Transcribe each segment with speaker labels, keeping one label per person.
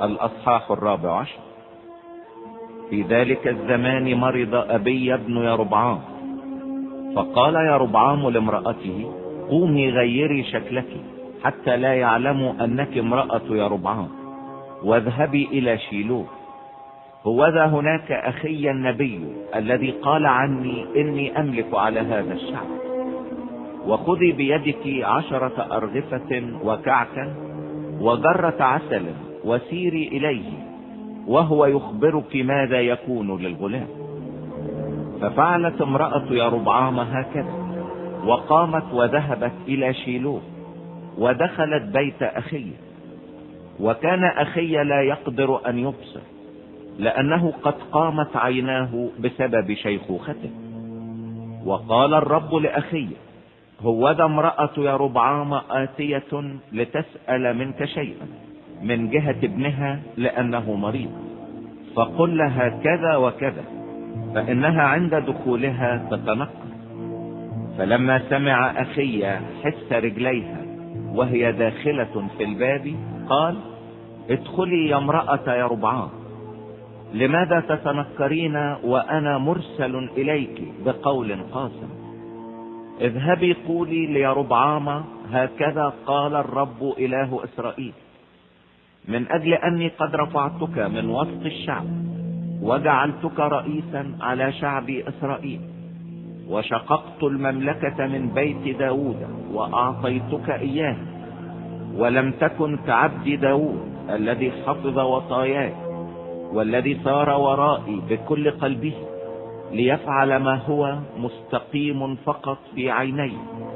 Speaker 1: الأصحاح 14. في ذلك الزمان مرض أبي ابن يربعام، فقال يربعام لامرأته: قومي غيري شكلك حتى لا يعلموا أنك امرأة يربعام، واذهبي إلى شيلو، هوذا هناك أخي النبي الذي قال عني إني أملك على هذا الشعب. وخذي بيدك 10 أرغفة وكعكا وجرة عسل وسيري إليه، وهو يخبرك ماذا يكون للغلام. ففعلت امرأة يربعام هكذا، وقامت وذهبت إلى شيلو ودخلت بيت أخي. وكان أخي لا يقدر أن يبصر، لأنه قد قامت عيناه بسبب شيخوخته. وقال الرب لأخي: هوذا امرأة يربعام آتية لتسأل منك شيئا من جهة ابنها لأنه مريض، فقل لها كذا وكذا، فإنها عند دخولها تتنقل. فلما سمع أخي حس رجليها وهي داخلة في الباب، قال: ادخلي يا امرأة يربعام، لماذا تتنكرين وأنا مرسل إليك بقول قاسم؟ اذهبي قولي ليربعام: هكذا قال الرب إله إسرائيل، من أجل أني قد رفعتك من وسط الشعب وجعلتك رئيسا على شعب إسرائيل، وشققت المملكة من بيت داود وأعطيتك إياه، ولم تكن كعبد داود الذي حفظ وصاياي والذي سار ورائي بكل قلبه ليفعل ما هو مستقيم فقط في عيني.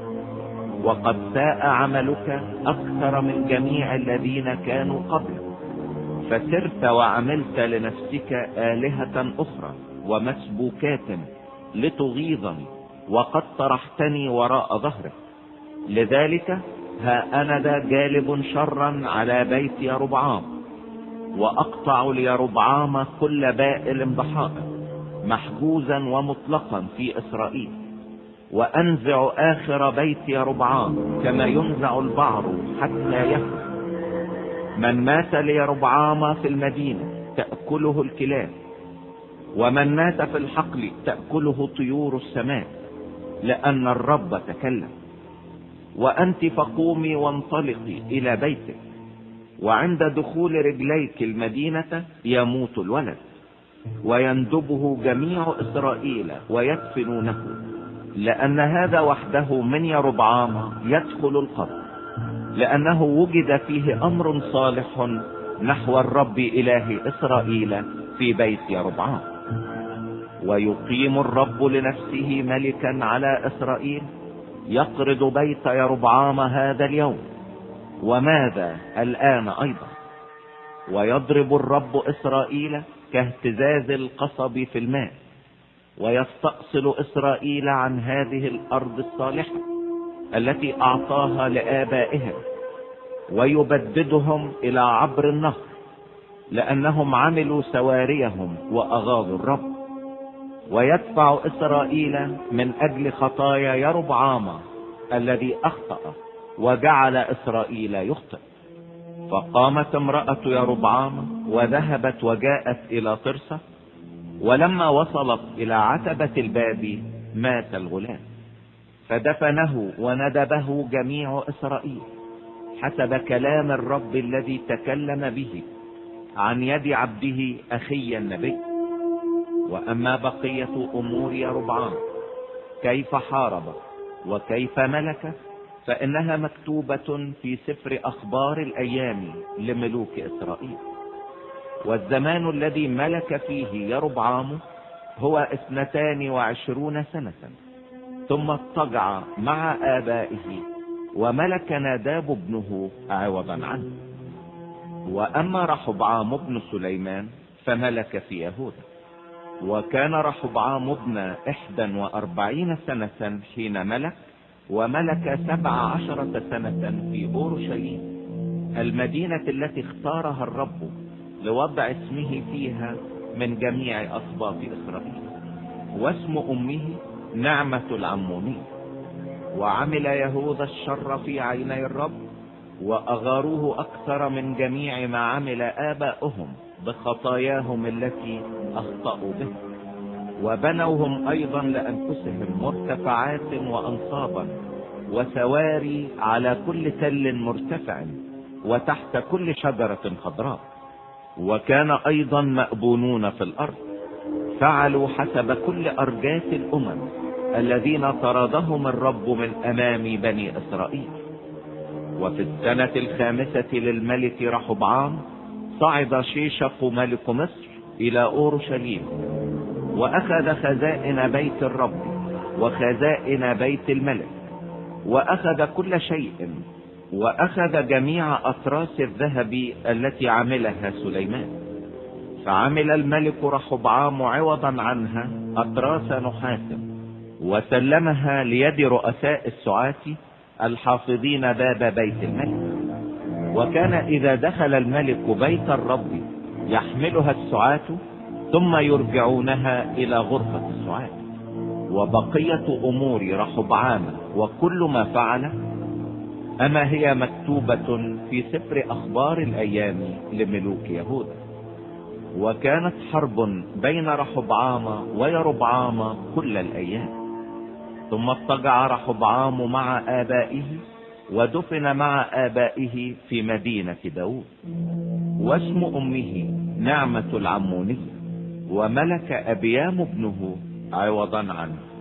Speaker 1: وقد ساء عملك أكثر من جميع الذين كانوا قبلك، فسرت وعملت لنفسك آلهة أخرى ومسبوكات لتغيظني، وقد طرحتني وراء ظهرك. لذلك ها أنا ذا جالب شرا على بيت يربعام، وأقطع ليربعام كل بائل بحائط محجوزا ومطلقا في إسرائيل، وأنزع آخر بيت يربعام كما ينزع البعر حتى يفنى. من مات ليربعام في المدينة تأكله الكلاب، ومن مات في الحقل تأكله طيور السماء، لأن الرب تكلم. وأنت فقومي وانطلقي إلى بيتك، وعند دخول رجليك المدينة يموت الولد، ويندبه جميع إسرائيل ويدفنونه، لأن هذا وحده من يربعام يدخل القبر، لأنه وجد فيه أمر صالح نحو الرب إله إسرائيل في بيت يربعام. ويقيم الرب لنفسه ملكا على إسرائيل، يقرض بيت يربعام هذا اليوم، وماذا الآن أيضا. ويضرب الرب إسرائيل كاهتزاز القصب في الماء، ويستأصل إسرائيل عن هذه الأرض الصالحة التي أعطاها لآبائهم، ويبددهم إلى عبر النهر، لأنهم عملوا سواريهم وأغاظوا الرب. ويدفع إسرائيل من أجل خطايا يربعام الذي أخطأ وجعل إسرائيل يخطئ. فقامت امرأة يربعام وذهبت وجاءت إلى ترسة، ولما وصلت إلى عتبة الباب مات الغلام، فدفنه وندبه جميع إسرائيل حسب كلام الرب الذي تكلم به عن يد عبده أخي النبي. وأما بقية أمور يربعام كيف حارب وكيف ملك، فإنها مكتوبة في سفر أخبار الأيام لملوك إسرائيل. والزمان الذي ملك فيه يربعام هو 22 سنة، ثم اضطجع مع آبائه، وملك ناداب ابنه عوضا عنه. وأما رحبعام ابن سليمان فملك في يهوذا. وكان رحبعام ابن 41 سنة حين ملك، وملك 17 سنة في أورشليم، المدينة التي اختارها الرب لوضع اسمه فيها من جميع أسباط إسرائيل. واسم أمه نعمة العموني. وعمل يهوذا الشر في عيني الرب، وأغاروه أكثر من جميع ما عمل آباؤهم بخطاياهم التي أخطأوا به. وبنوهم أيضا لأنفسهم مرتفعات وأنصابا وسواري على كل تل مرتفع وتحت كل شجرة خضراء. وكان أيضا مأبونون في الأرض فعلوا حسب كل أرجاس الأمم الذين طردهم الرب من أمام بني إسرائيل. وفي السنة 5 للملك رحبعام صعد شيشق ملك مصر إلى أورشليم وأخذ خزائن بيت الرب وخزائن بيت الملك وأخذ كل شيء، وأخذ جميع أطراس الذهب التي عملها سليمان. فعمل الملك رحبعام عوضا عنها أطراس نحاس وسلمها ليد رؤساء السعاة الحافظين باب بيت الملك. وكان إذا دخل الملك بيت الرب يحملها السعاة ثم يرجعونها إلى غرفة السعاة. وبقية أمور رحبعام وكل ما فعل أما هي مكتوبة في سفر أخبار الأيام لملوك يهوذا. وكانت حرب بين رحبعام ويربعام كل الأيام. ثم اضطجع رحبعام مع آبائه ودفن مع آبائه في مدينة داود، واسم أمه نعمة العمونية، وملك أبيام ابنه عوضا عنه.